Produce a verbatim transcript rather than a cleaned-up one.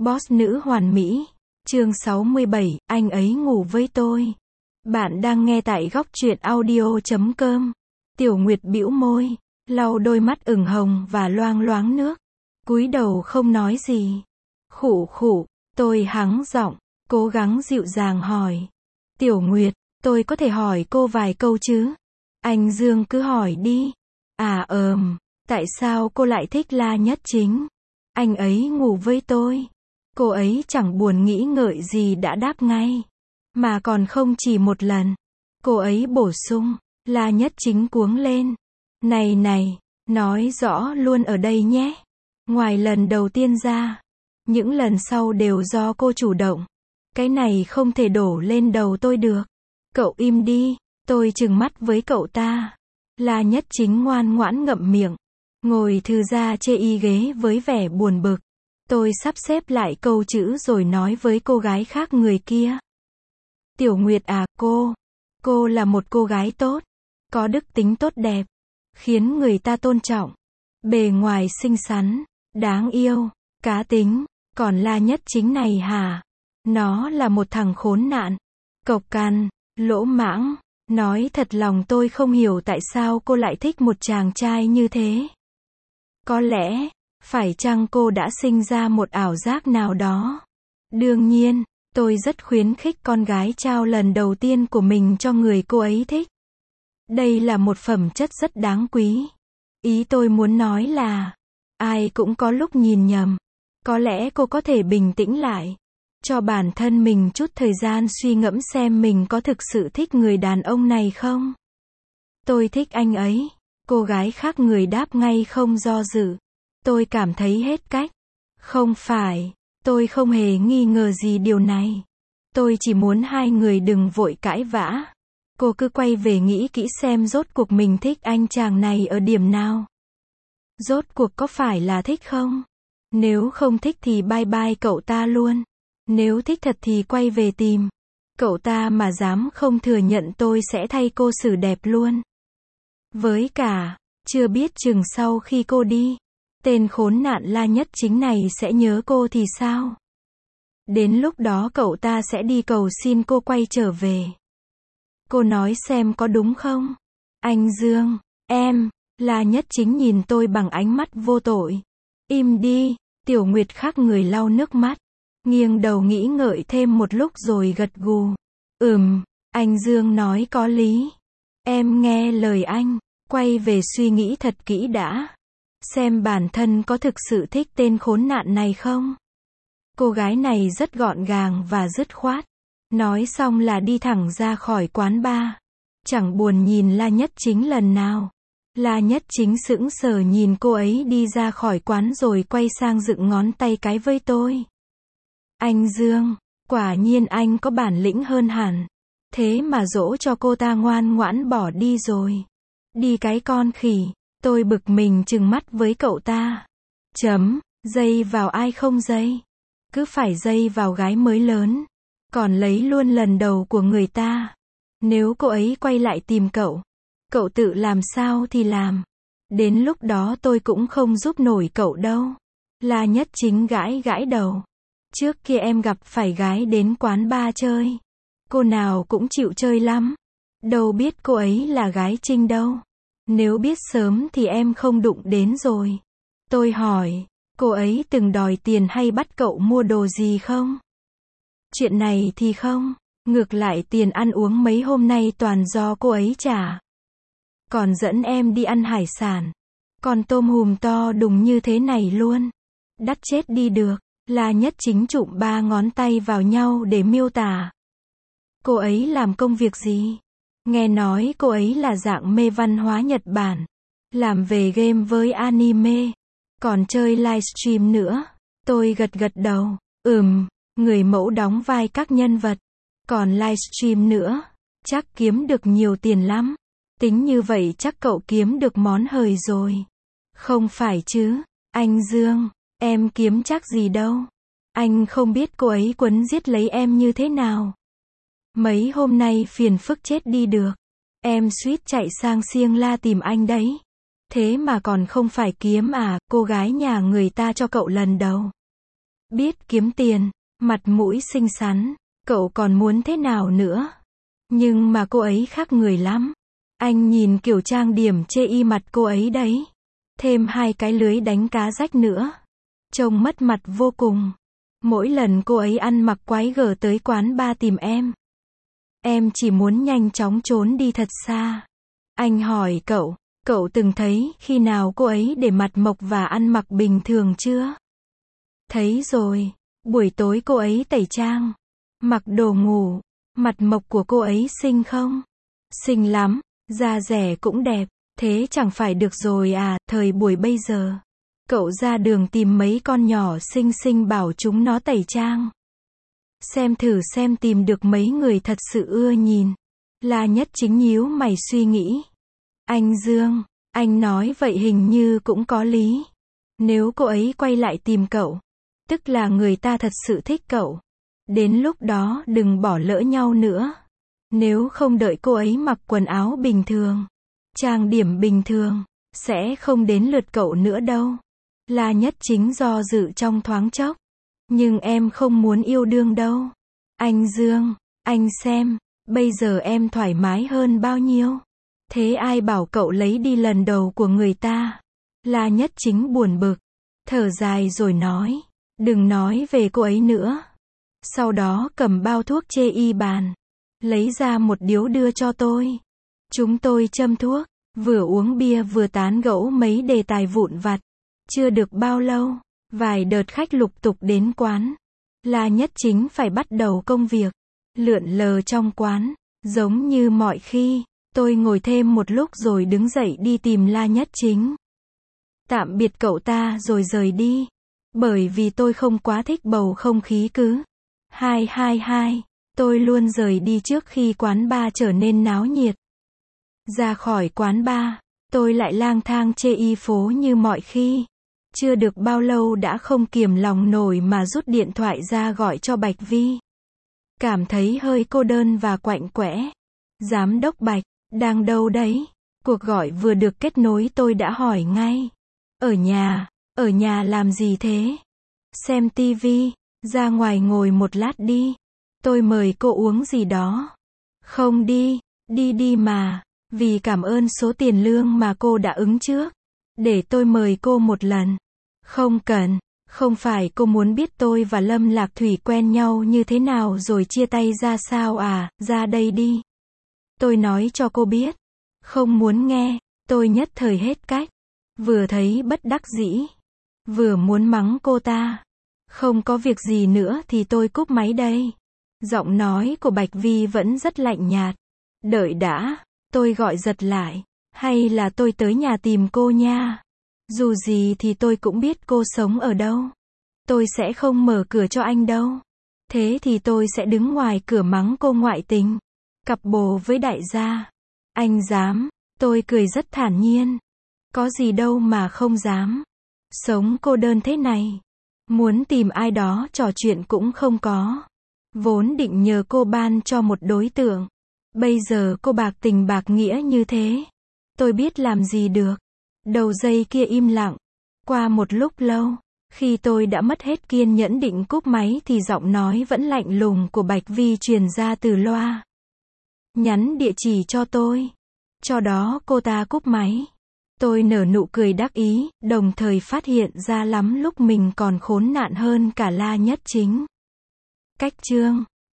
Boss nữ hoàn mỹ. Chương sáu mươi bảy, anh ấy ngủ với tôi. Bạn đang nghe tại góc truyện audio chấm com. Tiểu Nguyệt bĩu môi, lau đôi mắt ửng hồng và loang loáng nước. Cúi đầu không nói gì. Khụ khụ, tôi hắng giọng, cố gắng dịu dàng hỏi. Tiểu Nguyệt, tôi có thể hỏi cô vài câu chứ? Anh Dương cứ hỏi đi. À ờm, tại sao cô lại thích La Nhất Chính? Anh ấy ngủ với tôi. Cô ấy chẳng buồn nghĩ ngợi gì đã đáp ngay. Mà còn không chỉ một lần. Cô ấy bổ sung, La Nhất Chính cuống lên. Này này, nói rõ luôn ở đây nhé. Ngoài lần đầu tiên ra, những lần sau đều do cô chủ động. Cái này không thể đổ lên đầu tôi được. Cậu im đi, tôi trừng mắt với cậu ta. La Nhất Chính ngoan ngoãn ngậm miệng. Ngồi thư ra chê y ghế với vẻ buồn bực. Tôi sắp xếp lại câu chữ rồi nói với cô gái khác người kia. Tiểu Nguyệt à, cô, cô là một cô gái tốt, có đức tính tốt đẹp, khiến người ta tôn trọng, bề ngoài xinh xắn, đáng yêu, cá tính, còn La Nhất Chính này hả? Nó là một thằng khốn nạn, cộc cằn, lỗ mãng, nói thật lòng tôi không hiểu tại sao cô lại thích một chàng trai như thế. Có lẽ, phải chăng cô đã sinh ra một ảo giác nào đó? Đương nhiên, tôi rất khuyến khích con gái trao lần đầu tiên của mình cho người cô ấy thích. Đây là một phẩm chất rất đáng quý. Ý tôi muốn nói là, ai cũng có lúc nhìn nhầm. Có lẽ cô có thể bình tĩnh lại, cho bản thân mình chút thời gian suy ngẫm xem mình có thực sự thích người đàn ông này không? Tôi thích anh ấy. Cô gái khác người đáp ngay không do dự. Tôi cảm thấy hết cách. Không phải, tôi không hề nghi ngờ gì điều này. Tôi chỉ muốn hai người đừng vội cãi vã. Cô cứ quay về nghĩ kỹ xem rốt cuộc mình thích anh chàng này ở điểm nào. Rốt cuộc có phải là thích không? Nếu không thích thì bye bye cậu ta luôn. Nếu thích thật thì quay về tìm. Cậu ta mà dám không thừa nhận tôi sẽ thay cô xử đẹp luôn. Với cả, chưa biết chừng sau khi cô đi, tên khốn nạn La Nhất Chính này sẽ nhớ cô thì sao? Đến lúc đó cậu ta sẽ đi cầu xin cô quay trở về. Cô nói xem có đúng không? Anh Dương, em, La Nhất Chính nhìn tôi bằng ánh mắt vô tội. Im đi, Tiểu Nguyệt khác người lau nước mắt. Nghiêng đầu nghĩ ngợi thêm một lúc rồi gật gù. Ừm, anh Dương nói có lý. Em nghe lời anh, quay về suy nghĩ thật kỹ đã. Xem bản thân có thực sự thích tên khốn nạn này không? Cô gái này rất gọn gàng và dứt khoát. Nói xong là đi thẳng ra khỏi quán bar. Chẳng buồn nhìn La Nhất Chính lần nào. La Nhất Chính sững sờ nhìn cô ấy đi ra khỏi quán rồi quay sang dựng ngón tay cái với tôi. Anh Dương, quả nhiên anh có bản lĩnh hơn hẳn. Thế mà dỗ cho cô ta ngoan ngoãn bỏ đi rồi. Đi cái con khỉ. Tôi bực mình trừng mắt với cậu ta. Chấm, dây vào ai không dây. Cứ phải dây vào gái mới lớn. Còn lấy luôn lần đầu của người ta. Nếu cô ấy quay lại tìm cậu, cậu tự làm sao thì làm. Đến lúc đó tôi cũng không giúp nổi cậu đâu. La Nhất Chính gãi gãi đầu. Trước kia em gặp phải gái đến quán bar chơi. Cô nào cũng chịu chơi lắm. Đâu biết cô ấy là gái Trinh đâu. Nếu biết sớm thì em không đụng đến rồi. Tôi hỏi, cô ấy từng đòi tiền hay bắt cậu mua đồ gì không? Chuyện này thì không. Ngược lại tiền ăn uống mấy hôm nay toàn do cô ấy trả. Còn dẫn em đi ăn hải sản. Còn tôm hùm to đùng như thế này luôn. Đắt chết đi được. La Nhất Chính chụm ba ngón tay vào nhau để miêu tả. Cô ấy làm công việc gì? Nghe nói cô ấy là dạng mê văn hóa Nhật Bản. Làm về game với anime. Còn chơi livestream nữa. Tôi gật gật đầu. Ừm, người mẫu đóng vai các nhân vật. Còn livestream nữa. Chắc kiếm được nhiều tiền lắm. Tính như vậy chắc cậu kiếm được món hời rồi. Không phải chứ, anh Dương, em kiếm chắc gì đâu. Anh không biết cô ấy quấn giết lấy em như thế nào. Mấy hôm nay phiền phức chết đi được. Em suýt chạy sang Siêng La tìm anh đấy. Thế mà còn không phải kiếm à, cô gái nhà người ta cho cậu lần đầu. biết kiếm tiền, mặt mũi xinh xắn, cậu còn muốn thế nào nữa? Nhưng mà cô ấy khác người lắm. Anh nhìn kiểu trang điểm chê y mặt cô ấy đấy. Thêm hai cái lưới đánh cá rách nữa. Trông mất mặt vô cùng. Mỗi lần cô ấy ăn mặc quái gở tới quán bar tìm em. Em chỉ muốn nhanh chóng trốn đi thật xa. Anh hỏi cậu, cậu từng thấy khi nào cô ấy để mặt mộc và ăn mặc bình thường chưa? Thấy rồi, buổi tối cô ấy tẩy trang, mặc đồ ngủ, mặt mộc của cô ấy xinh không? Xinh lắm, da dẻ cũng đẹp, thế chẳng phải được rồi à, thời buổi bây giờ. Cậu ra đường tìm mấy con nhỏ xinh xinh bảo chúng nó tẩy trang. Xem thử xem tìm được mấy người thật sự ưa nhìn. La Nhất Chính nhíu mày suy nghĩ. Anh Dương, anh nói vậy hình như cũng có lý. Nếu cô ấy quay lại tìm cậu, tức là người ta thật sự thích cậu. Đến lúc đó đừng bỏ lỡ nhau nữa. Nếu không đợi cô ấy mặc quần áo bình thường, trang điểm bình thường, sẽ không đến lượt cậu nữa đâu. La Nhất Chính do dự trong thoáng chốc. Nhưng em không muốn yêu đương đâu. Anh Dương, anh xem, bây giờ em thoải mái hơn bao nhiêu. Thế ai bảo cậu lấy đi lần đầu của người ta? La Nhất Chính buồn bực, thở dài rồi nói, đừng nói về cô ấy nữa. Sau đó cầm bao thuốc chê y bàn, lấy ra một điếu đưa cho tôi. Chúng tôi châm thuốc, vừa uống bia vừa tán gẫu mấy đề tài vụn vặt. Chưa được bao lâu, vài đợt khách lục tục đến quán. La Nhất Chính phải bắt đầu công việc. Lượn lờ trong quán, giống như mọi khi. Tôi ngồi thêm một lúc rồi đứng dậy đi tìm La Nhất Chính. Tạm biệt cậu ta rồi rời đi. Bởi vì tôi không quá thích bầu không khí cứ. Hai hai hai. Tôi luôn rời đi trước khi quán bar trở nên náo nhiệt. Ra khỏi quán bar, tôi lại lang thang chê y phố như mọi khi. Chưa được bao lâu đã không kiềm lòng nổi mà rút điện thoại ra gọi cho Bạch Vi. Cảm thấy hơi cô đơn và quạnh quẽ. Giám đốc Bạch, đang đâu đấy? Cuộc gọi vừa được kết nối tôi đã hỏi ngay. Ở nhà, ở nhà làm gì thế? Xem tivi, ra ngoài ngồi một lát đi. Tôi mời cô uống gì đó. Không đi, đi đi mà, vì cảm ơn số tiền lương mà cô đã ứng trước. Để tôi mời cô một lần. Không cần, không phải cô muốn biết tôi và Lâm Lạc Thủy quen nhau như thế nào rồi chia tay ra sao à, ra đây đi. Tôi nói cho cô biết. Không muốn nghe, tôi nhất thời hết cách. Vừa thấy bất đắc dĩ, vừa muốn mắng cô ta. Không có việc gì nữa thì tôi cúp máy đây. Giọng nói của Bạch Vi vẫn rất lạnh nhạt. Đợi đã, tôi gọi giật lại. Hay là tôi tới nhà tìm cô nha. Dù gì thì tôi cũng biết cô sống ở đâu. Tôi sẽ không mở cửa cho anh đâu. Thế thì tôi sẽ đứng ngoài cửa mắng cô ngoại tình. Cặp bồ với đại gia. Anh dám, tôi cười rất thản nhiên. Có gì đâu mà không dám. Sống cô đơn thế này. Muốn tìm ai đó trò chuyện cũng không có. Vốn định nhờ cô ban cho một đối tượng. Bây giờ cô bạc tình bạc nghĩa như thế. Tôi biết làm gì được. Đầu dây kia im lặng. Qua một lúc lâu, khi tôi đã mất hết kiên nhẫn định cúp máy thì giọng nói vẫn lạnh lùng của Bạch Vi truyền ra từ loa. Nhắn địa chỉ cho tôi. Cho đó cô ta cúp máy. Tôi nở nụ cười đắc ý, đồng thời phát hiện ra lắm lúc mình còn khốn nạn hơn cả La Nhất Chính. Cách chương